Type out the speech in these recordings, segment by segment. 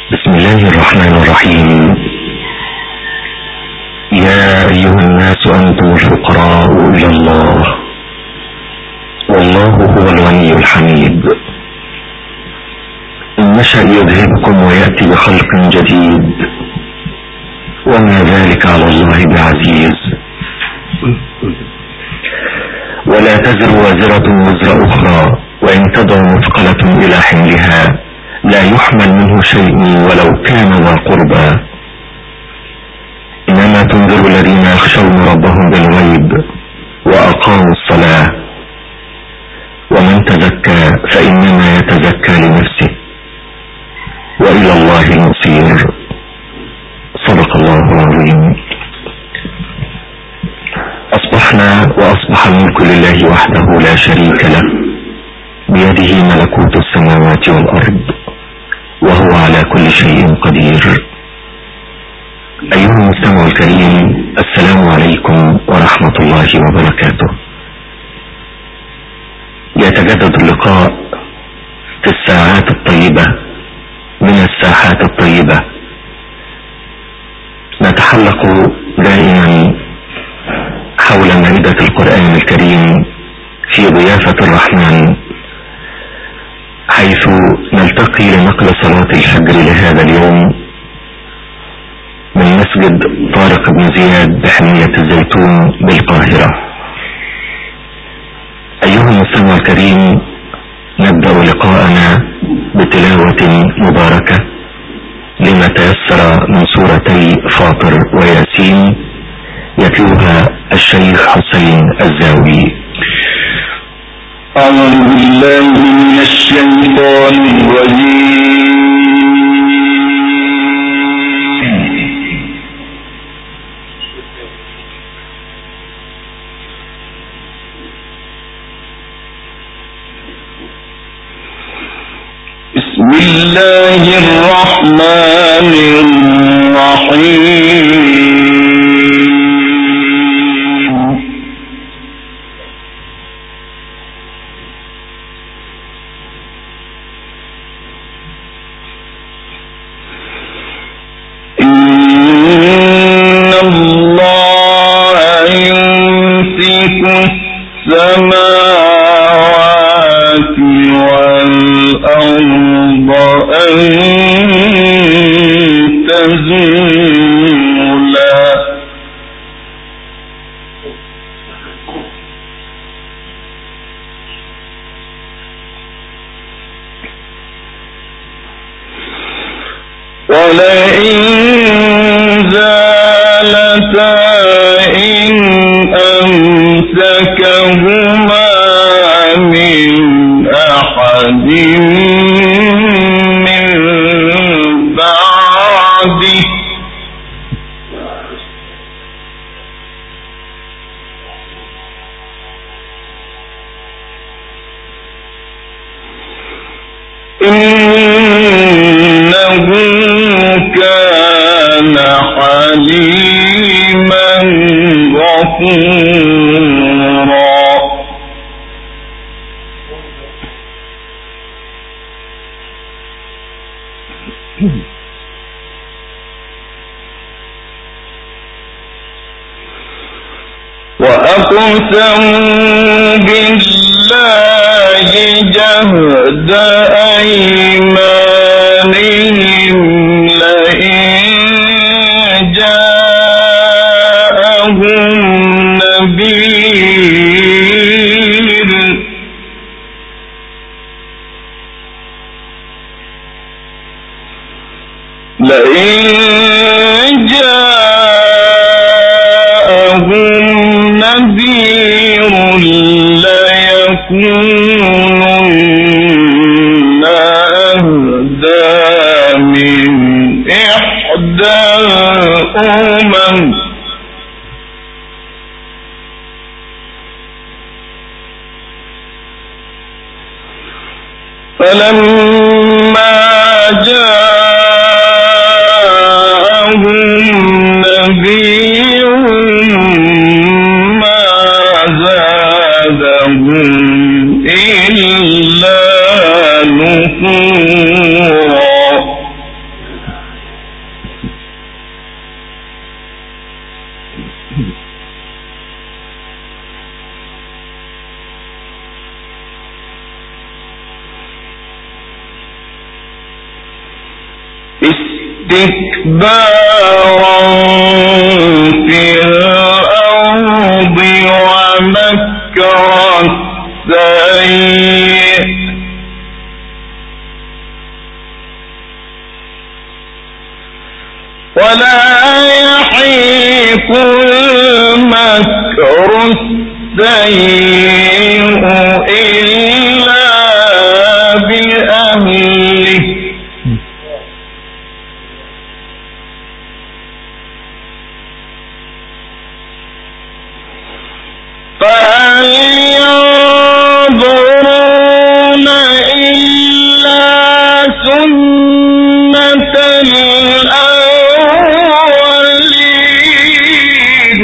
بسم الله الرحمن الرحيم. يا أيها الناس أنتم الفقراء إلى الله والله هو الغني الحميد. إن يشأ يذهبكم ويأتي بخلق جديد وما ذلك على الله بعزيز. ولا تزر وازرة وزر أخرى وإن تدع مثقلة إلى حملها لا يحمل منه شيء ولو كان ذا قربى. إنما تنذر الذين يخشون ربهم بالغيب وأقاموا الصلاة ومن تزكى فإنما يتزكى لنفسه وإلى الله المصير. صدق الله العظيم. أصبحنا وأصبح الملك لله وحده لا شريك له بيده ملكوت السماوات والأرض وهو على كل شيء قدير. أيها المستمع الكريم، السلام عليكم ورحمة الله وبركاته. يتجدد اللقاء في الساعات الطيبة من الساحات الطيبة. نتحلق دائما حول مائدة القرآن الكريم في ضيافة الرحمن، حيث نلتقي لنقل صلاة الفجر لهذا اليوم من مسجد طارق بن زياد بحمية الزيتون بالقاهرة. أيها المستمع الكريم، نبدأ لقاءنا بتلاوة مباركة لما تيسر من سورتي فاطر وياسين، يتلوها الشيخ حسين الزاوي. أعوذ بالله من الشيطان الرجيم. بسم الله الرحمن الرحيم. إن الله يمسك السماوات والأرض أن تزولا ولئن زالتا إن أمسكهما من أحد من بعده إنه كان حليما غفورا. وأقسموا بالله جهد أيمانهم لئن جاءهم نذير ليكونن أهدى من إحدى الأمم فلما جاءهم نذير ما زادهم إلا نفورا. استكبارا في الأرض ومكر السيء ولا يحيق المكر السيء إلا بأهله فهل ينظرون إلا سنة الأولين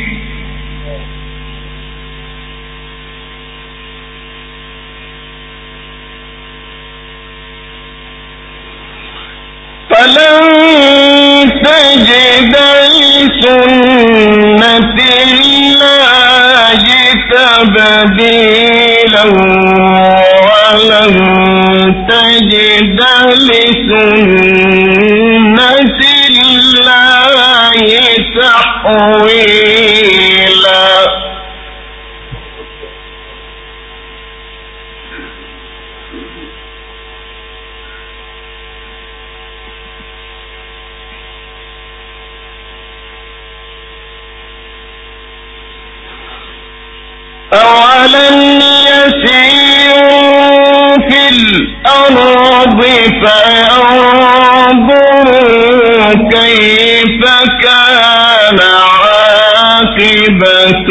فلن تجد لسنة الله تبديلا ولن تجد لسنة الله تحويلا أولم يسيروا في الأرض فينظروا كيف كان عاقبة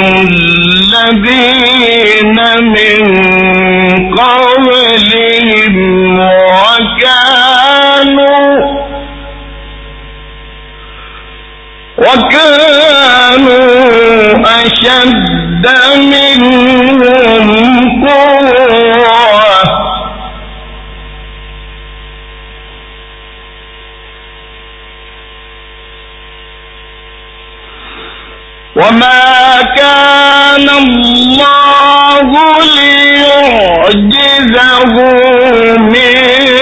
الذين من قبلهم وكانوا أشد منهم قوة وما كان الله ليعجزه من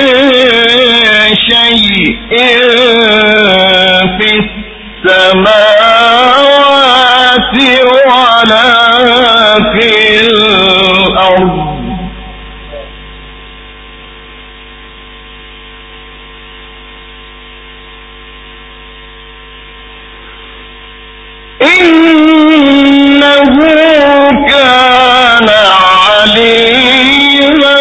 شيء في السماوات ولا في الأرض إنه كان عليما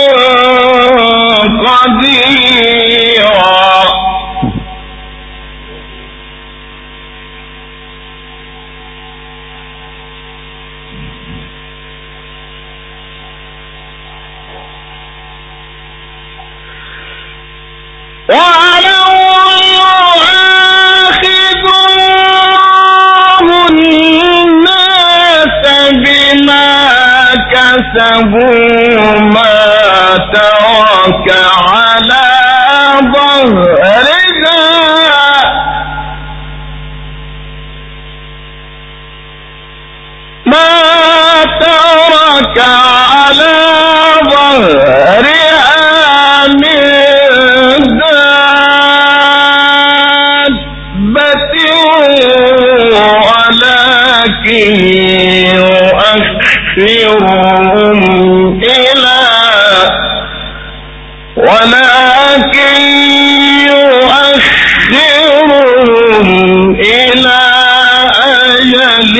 قديرا ولو يؤاخذ الله الناس بما كسبوا ما ترك على ظهرها من دابة ولكن يؤخرهم إلى أجل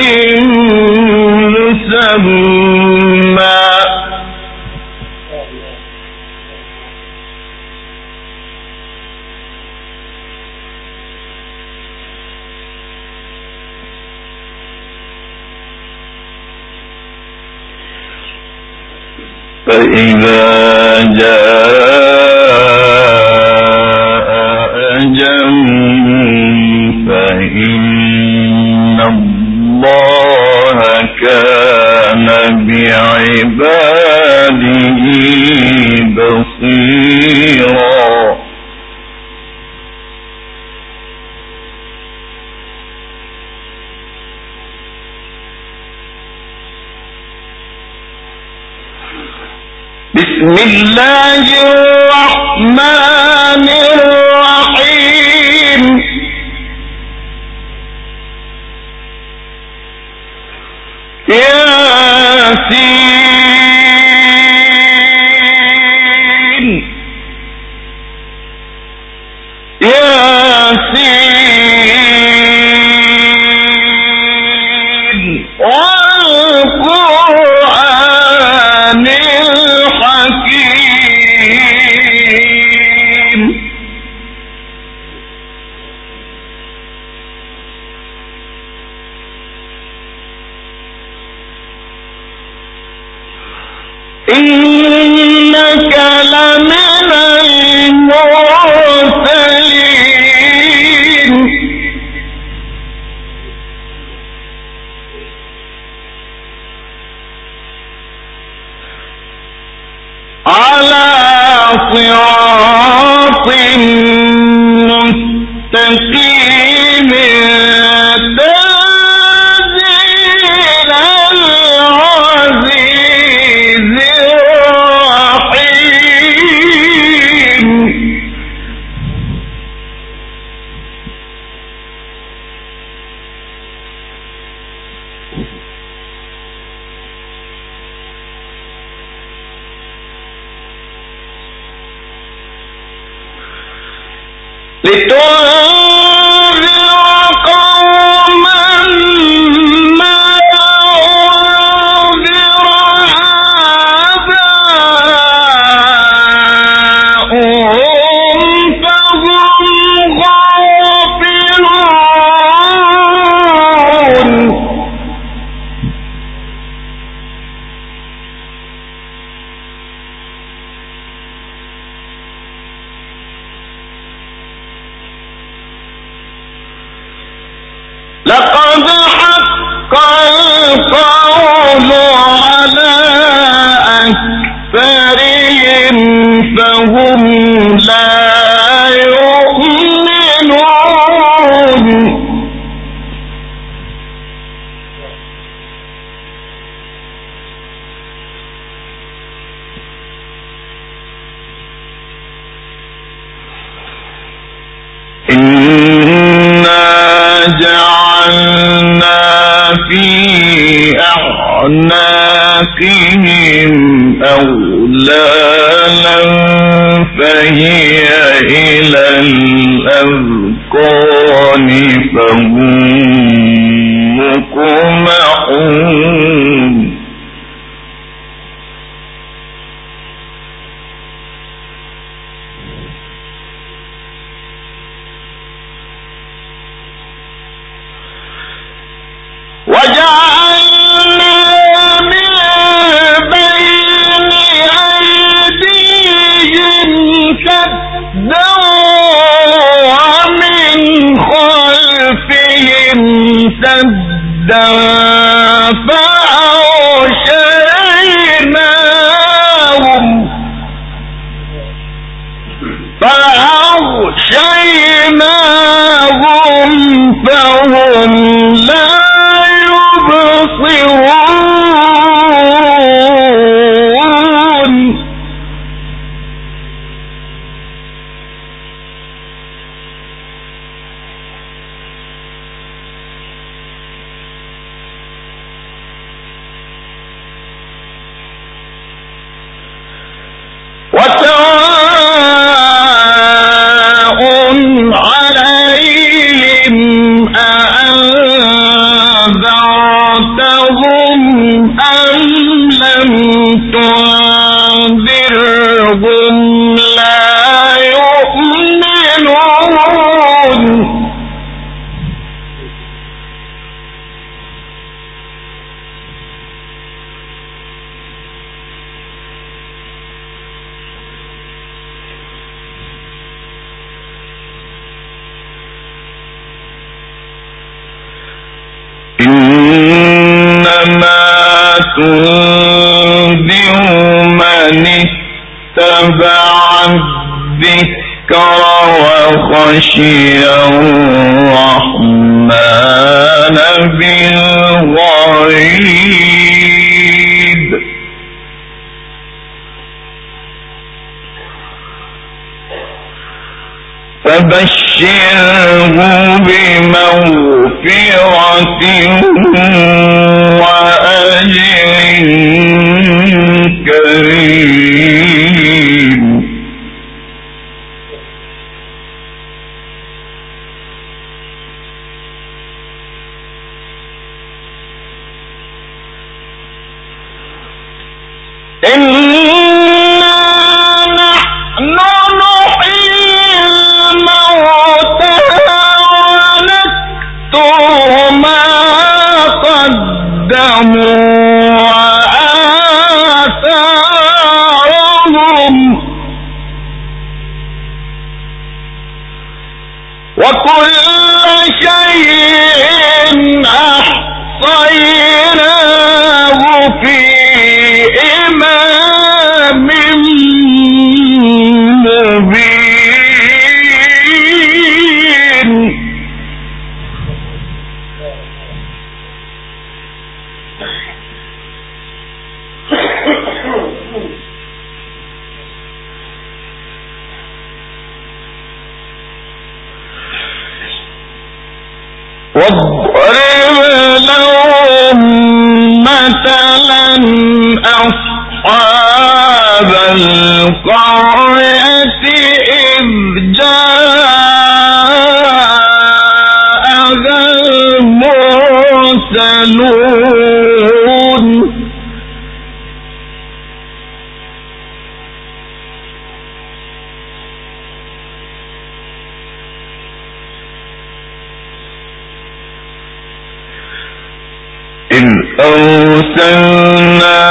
مسمى فإذا جاء أجلهم فإن الله كان بعباده بصيرا بسم الله الرحمن الرحيم ياسين والقرآن الحكيم إنك لمن المرسلين على صراط مستقيم تنزيل العزيز الرحيم لتنذر قوما ما أنذر آباؤهم فهم غافلون لقد حق القول على أكثرهم فهم لا يؤمنون جعلنا في أعناقهم أغلالا فهي إلى الأذقان فهم مقمحون وجعلنا من بين أيديهم سدا ومن خلفهم سدا فأغشيناهم فهم لا يبصرون وسواء عليهم أأنذرتهم أم لم تنذرهم لا يؤمنون إنما تنذر من اتبع الذكر وخشي الرحمن بالغيب فبشره بمغفرة وأجر كريم إنا نحن نحيي الموتى ونكتب ما قدموا وآثارهم وكل شيء أحصيناه في إمام مبين. واضرب لهم مثلا أصحاب القرية إذ جاءها المرسلون إذ أرسلنا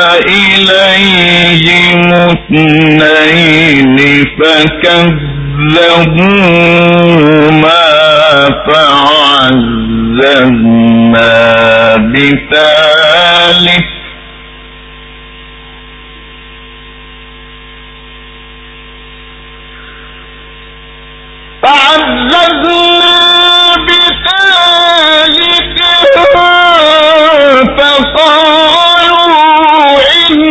إليهم اثنين فكذبوهما فعززنا بثالث فقالوا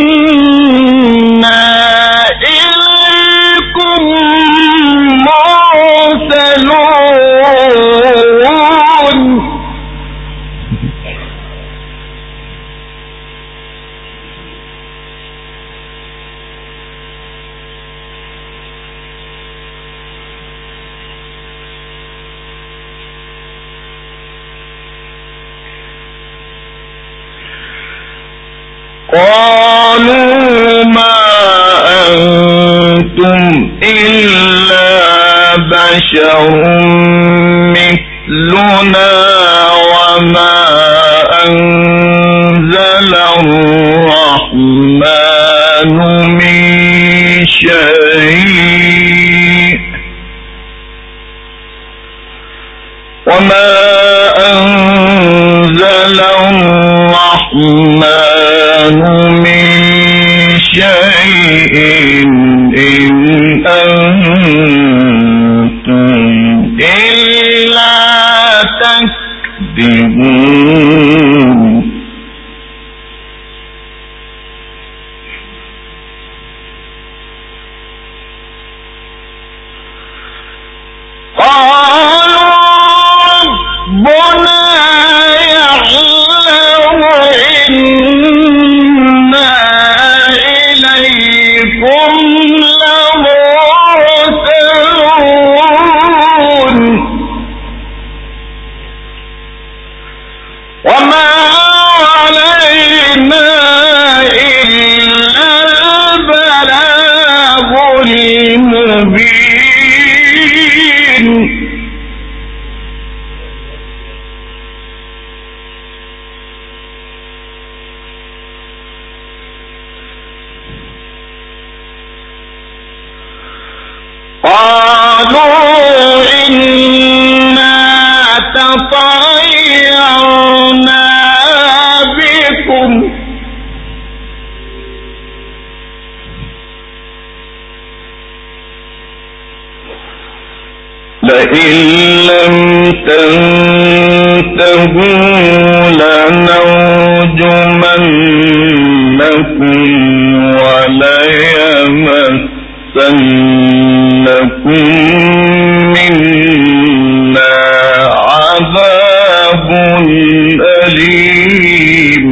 إنا إليكم مرسلون. قالوا ما أنتم إلا بشر مثلنا وما أنزل الرحمن من شيء إن أنتم إلا تكذبون. قالوا إنا تطيرنا بكم لئن لم تنتهوا لنرجمنكم وليمسنكم منا عذاب أليم.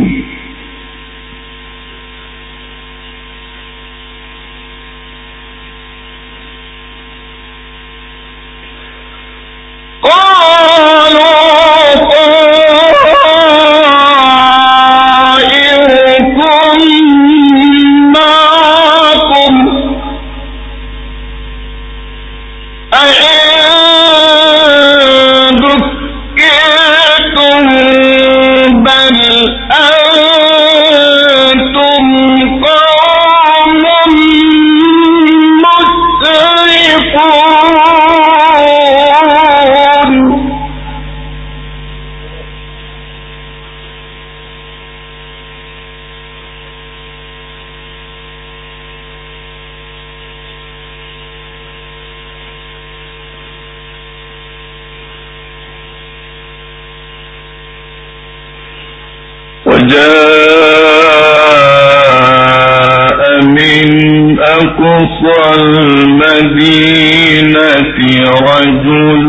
وجاء من أقصى المدينة رجل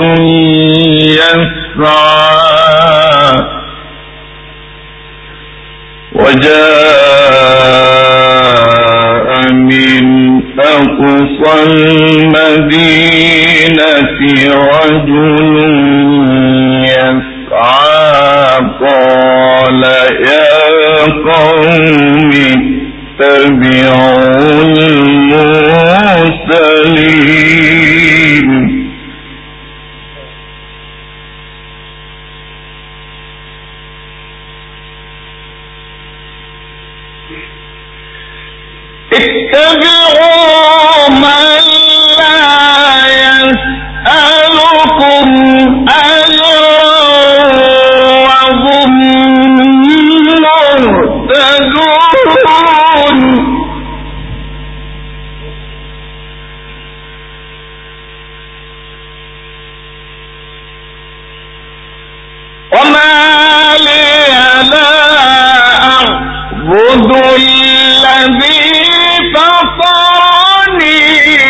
يسعى أقصى المدينة رجل يسعى قال يا قوم اتبعوا المرسلين اتبعوا من لا يسألكم أجرا وهم مهتدون وما لي لا أعبد الذي فطرني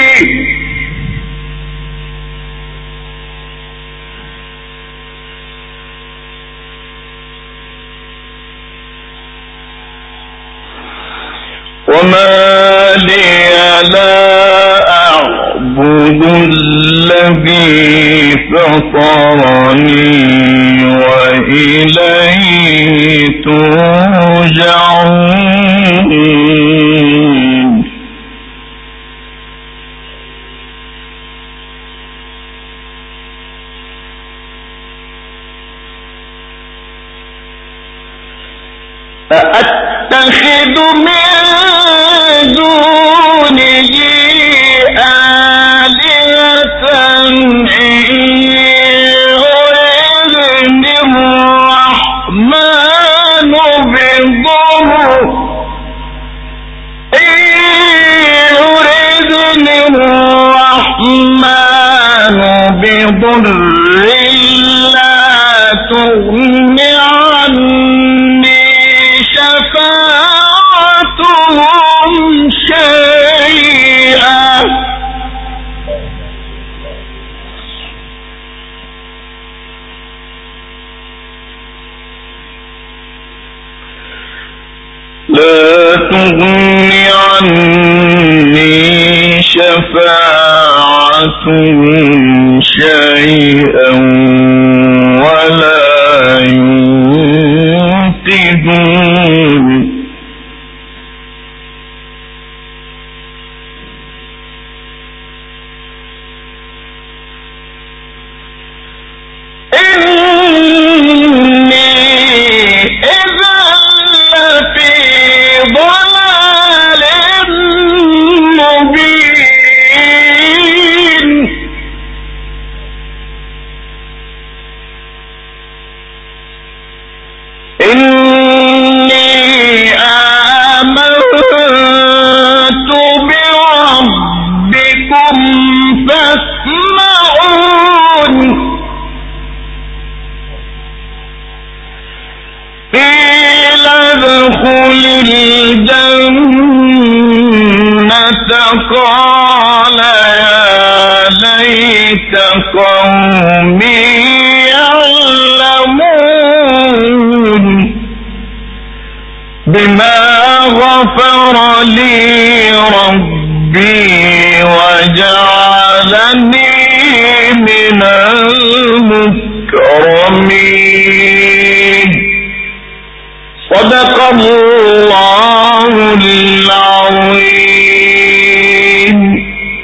وما لي لا أعبد الذي فطرني وإليه ترجعون أأتخذ من دونه آلهة إن يردني الرحمن بضر لا تغن عني شفاعتهم شيئا لا تغن عني شفاعتهم شيئا ولا ينقذون قال يا ليت قومي يعلمون بما غفر لي ربي وجعلني من المكرمين. صدق الله